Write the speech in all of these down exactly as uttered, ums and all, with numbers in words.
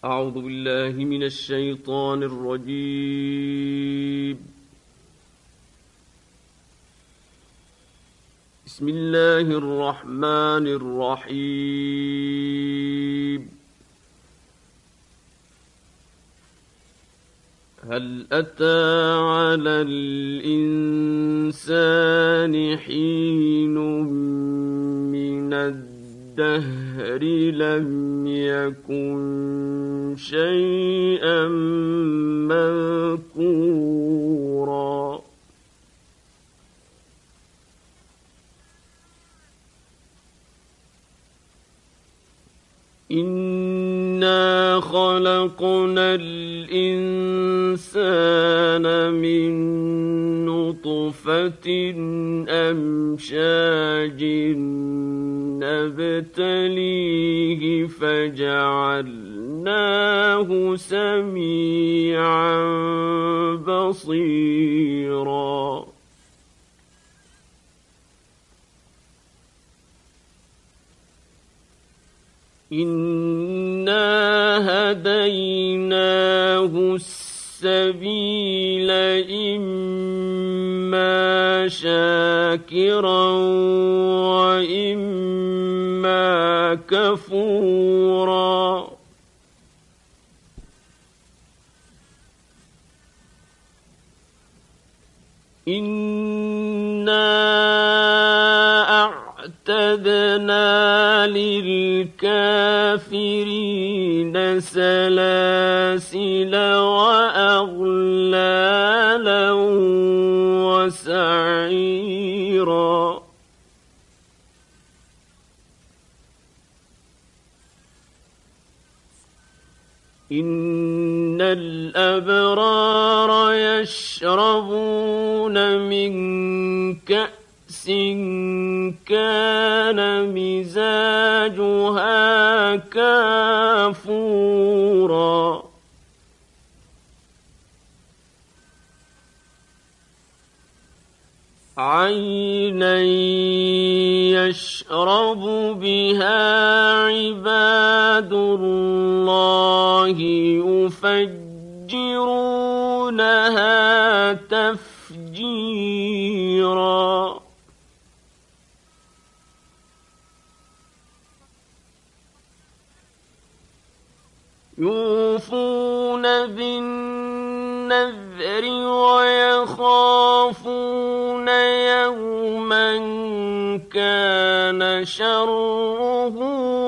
أعوذ بالله من الشيطان الرجيم. بسم الله الرحمن الرحيم. هل أتى على الإنسان حين من الدهر لم يكن شيئا مذكورا إنا خلقنا الإنسان من نطفة أمشاج نبتليه فجعلناه سميعا بصيرا إنا هديناه السبيل إما شاكرا وإما كفورا إنا أعتدنا للكافرين سلاسل وأغلالا وسعيرا إن الأبرار يشربون من كأس كان مزاجها كافورا عينا يشرب بها عباد الله يفجرونها تفجيرا يوفون بالنذر ويخافون يوما كان شره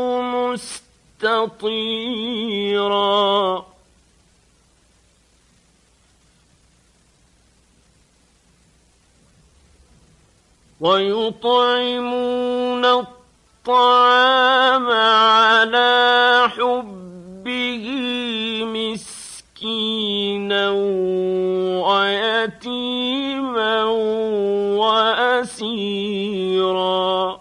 مستطيرا ويطعمون الطعام على حبه مسكينا ويتيما وأسيرا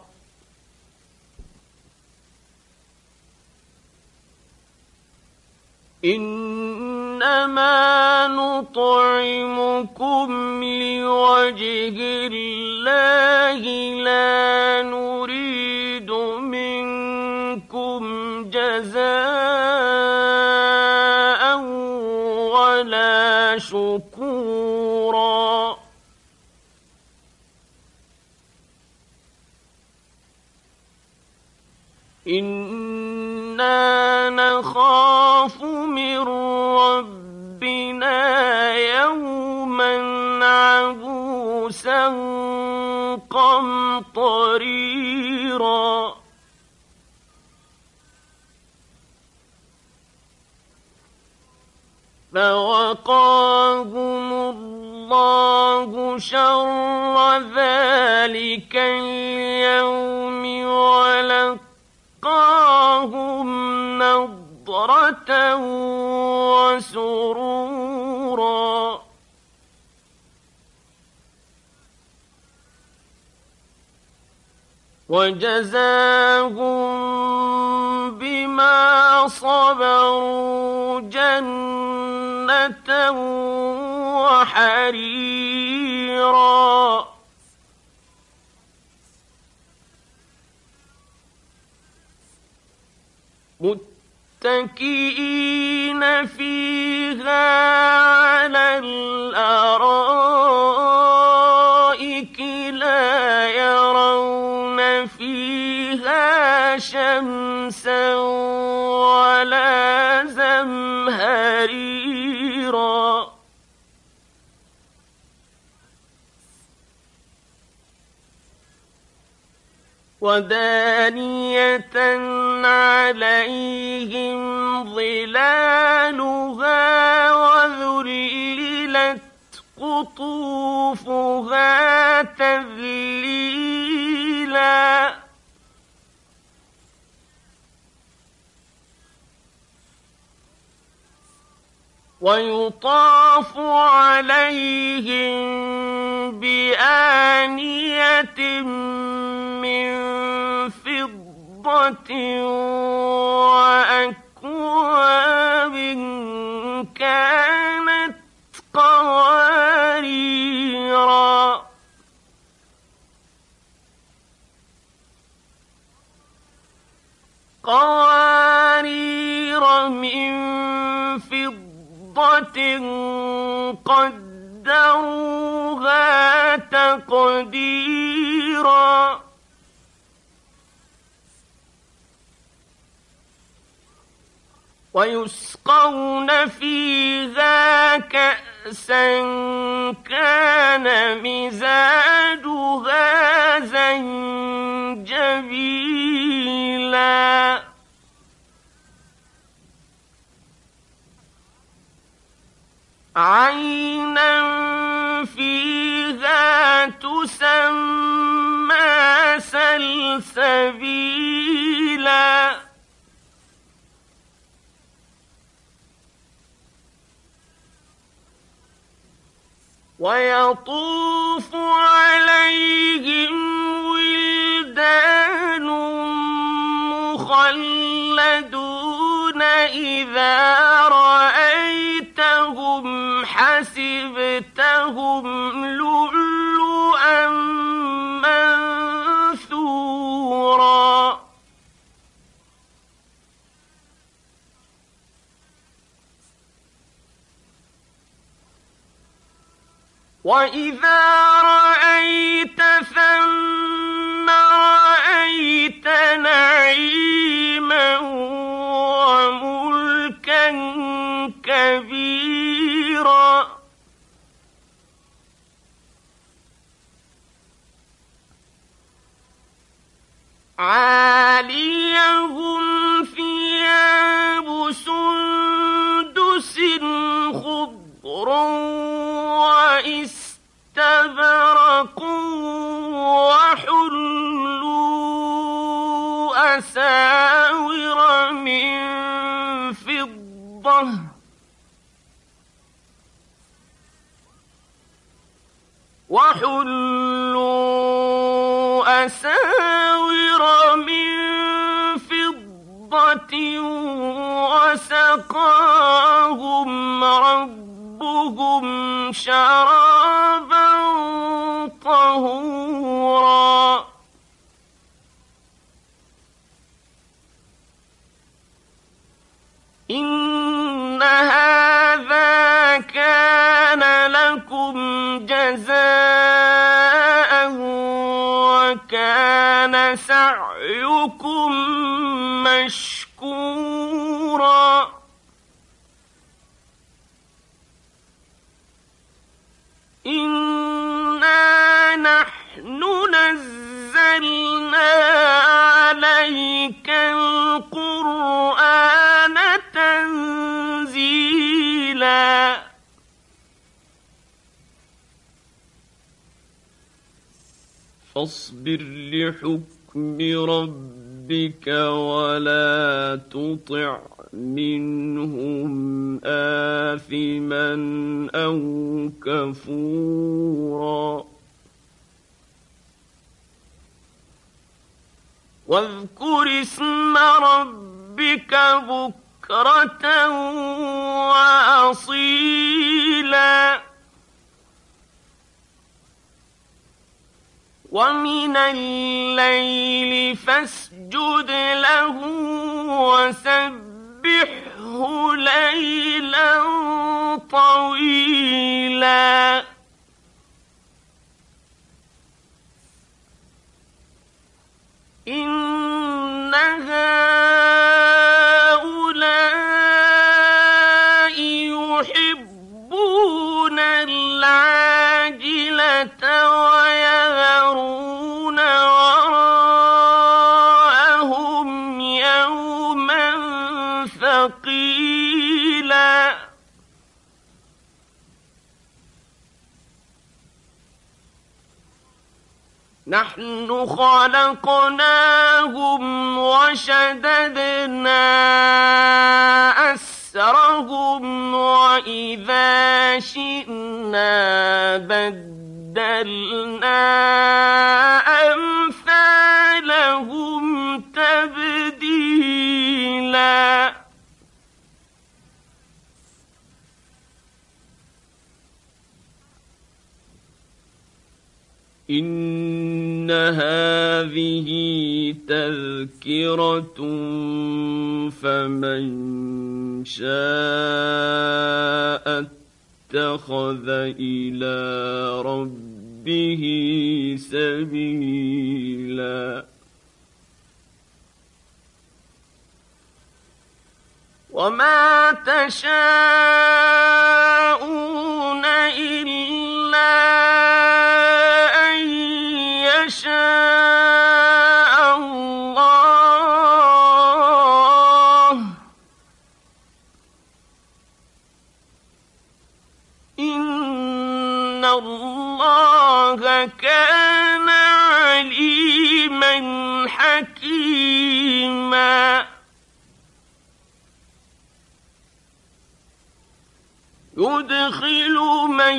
إنما نطعمكم لوجه الله لا نريد منكم جزاء ولا شكورا إنا نخاف من ربنا يوما عبوسا قمطريرا فوقاهم الله شر ذلك اليوم ولقاهم نضرة وسرورا وجزاهم بما صبروا جنة وحريرا متكئين فيها على الأرائك لا يرون فيها شمسا ولا زمهريرا ودانية عليهم ظلالها وذللت قطوفها تذليلا ويطاف عليهم بآنية من فضة وأكواب كانت قواريرا قوارير من فضة قدروها تقديرا ويسقون فيها كأسا كان مزاجها زنجبيلا عينا فيها تسمى سلسبيلا ويطوف عليهم ولدان مخلدون إذا رأيتهم حسبتهم لؤلؤا منثورا وإذا رأيت ثم رأيت نعيما وملكا كبيرا عاليهم ثياب سندس خضر وإستبرق وحلوا أساور من فضة وحلوا أساور من فضة وسقاهم ربهم شرابا طهورا إن هذا كان لكم جزاء وكان سعيكم مشكورا إنا نحن نزلنا عليك القرآن تنزيلا فاصبر لحكم ربك ولا تطع منهم آثما أو كفورا واذكر اسم ربك بكرة وأصيلا ومن الليل فاسجد له وسبح فسبحه ليلا طويلا إن هؤلاء يحبون العاجلة ويذرون وراءهم يوما ثقيلا نحن خلقناهم وشددنا أسرهم وإذا شئنا بدلنا أمثالهم تبديلا إن هذه تذكرة فمن شاء اتخذ إلى ربه سبيلا وما تشاءون إلا شاء الله إن الله كان عليما حكيما يدخل من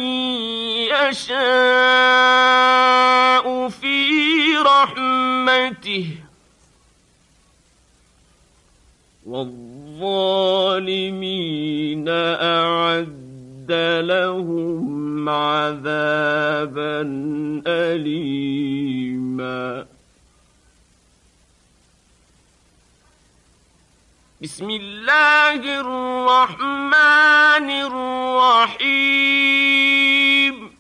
يشاء في رحمته والظالمين أعد لهم عذابا أليما بسم الله الرحمن الرحيم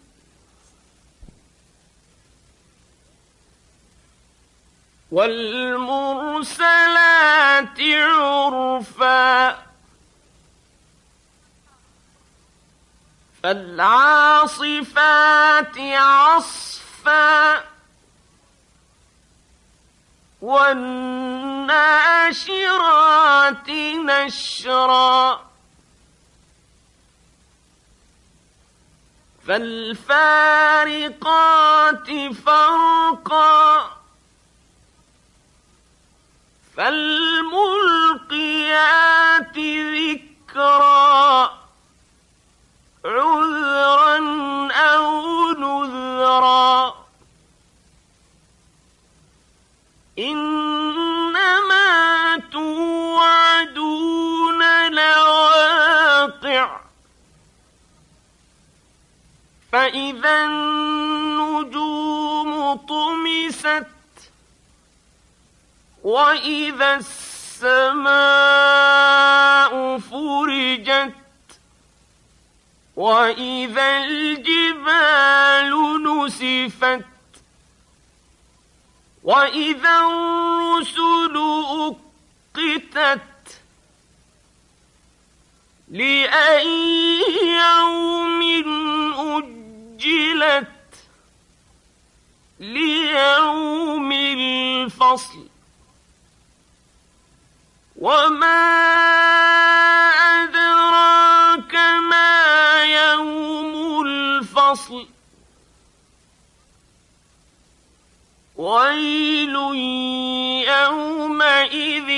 والمرسلات عرفا فالعاصفات عصفا والناشرات نشرا فالفارقات فرقا فالملقيات ذكرا عذرا أو نذرا إنما توعدون لواقع فإذا النجوم طمست وإذا السماء فرجت وإذا الجبال نسفت وإذا الرسل أقتت لأي يوم أجلت ليوم الفصل وما أدراك ما يوم الفصل ويل يومئذ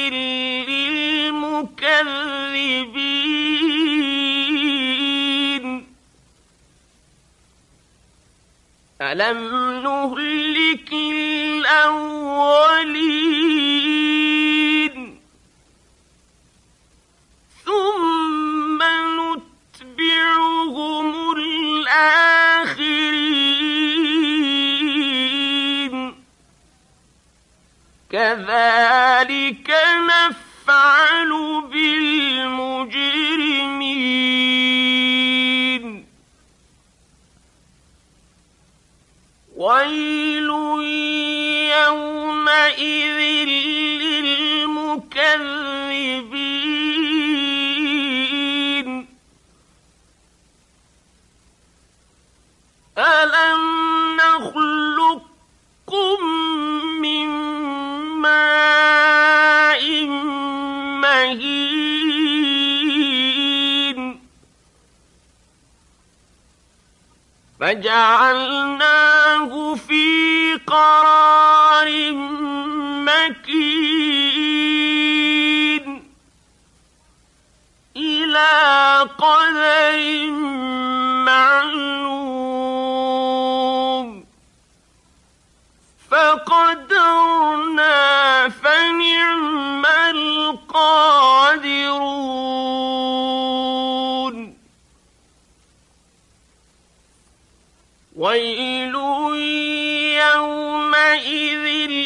للمكذبين ألم نهلك الأولين ثم نتبعهم الآخرين كذلك نفعل بالمجرمين للمكذبين ألم نخلقكم من ماء مهين فجعلناه في قرار مكين إلى قدر معلوم فقدرنا فنعم القادرون ويل يومئذ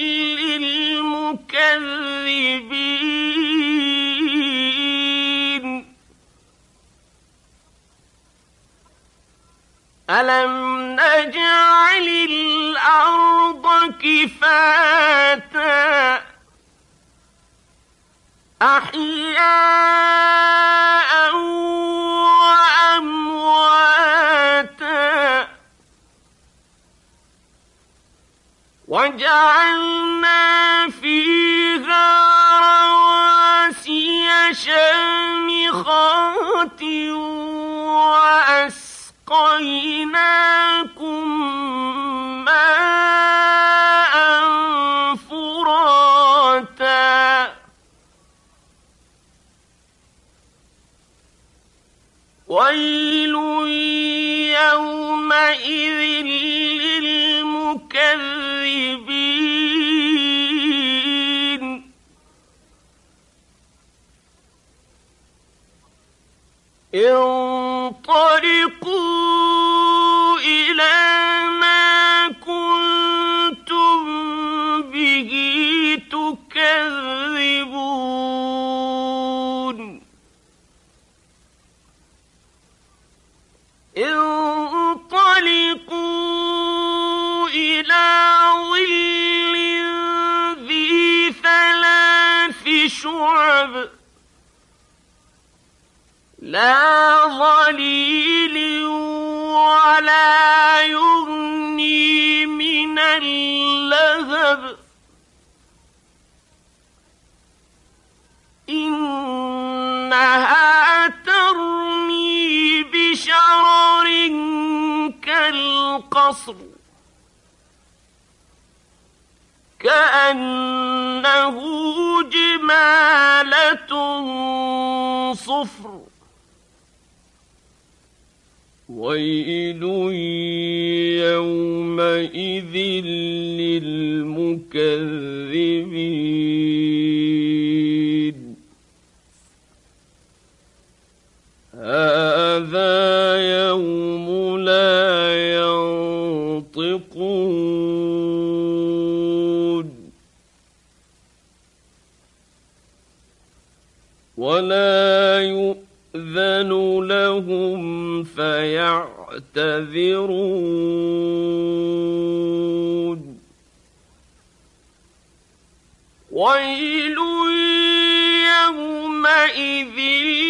للمكذبين ألم نجعل الأرض كفاتا أحياء وأمواتا وجعلنا فيها رواسي شامخات وأسقيناكم ماء فراتا ويل يومئذ للمكذبين انطلقوا إلى ما كنتم به تكذبون انطلقوا إلى ظل ذي ثلاث شعب لا ظليل ولا يغني من اللهب إنها ترمي بشرر كالقصر كأنه جمالة صفر ويل يومئذ للمكذبين هذا يوم لا ينطقون ولا يؤذن لهم فيعتذرون ويل يومئذ